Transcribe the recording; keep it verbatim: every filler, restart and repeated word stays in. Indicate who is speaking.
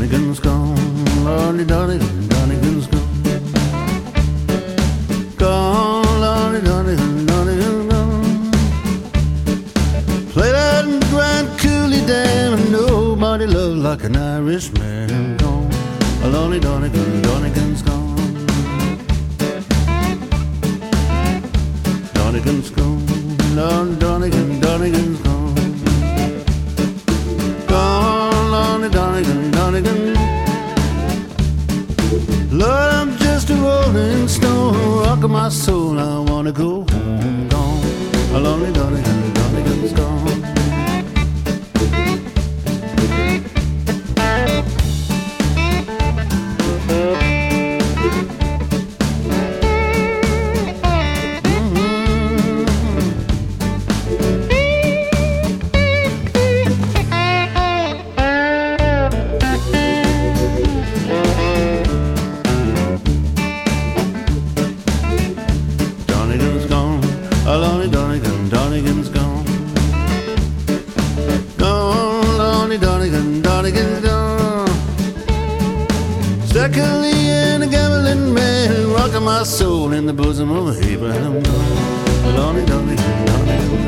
Speaker 1: Donegan's gone, Lordy Donegan, Donegan's gone. Gone, Lordy Donegan, Donegan's gone. Play that Grand Coulee Dam, and nobody loved like an Irishman. Gone, Lordy Donegan, Donegan's gone. Donegan's gone, Lordy Donegan, Donegan's gone. Gone, Lordy Donegan, Donegan. Lord, I'm just a rolling stone, rock of my soul, I wanna go home. Gone, Lordy Donegan, Donegan's gone. Lonely Donegan, Donegan's gone. Gone, Lonely Donegan, Donegan's gone. Steckily and a gambling man, rocking my soul in the bosom of Abraham. Lonely Donegan, Donegan.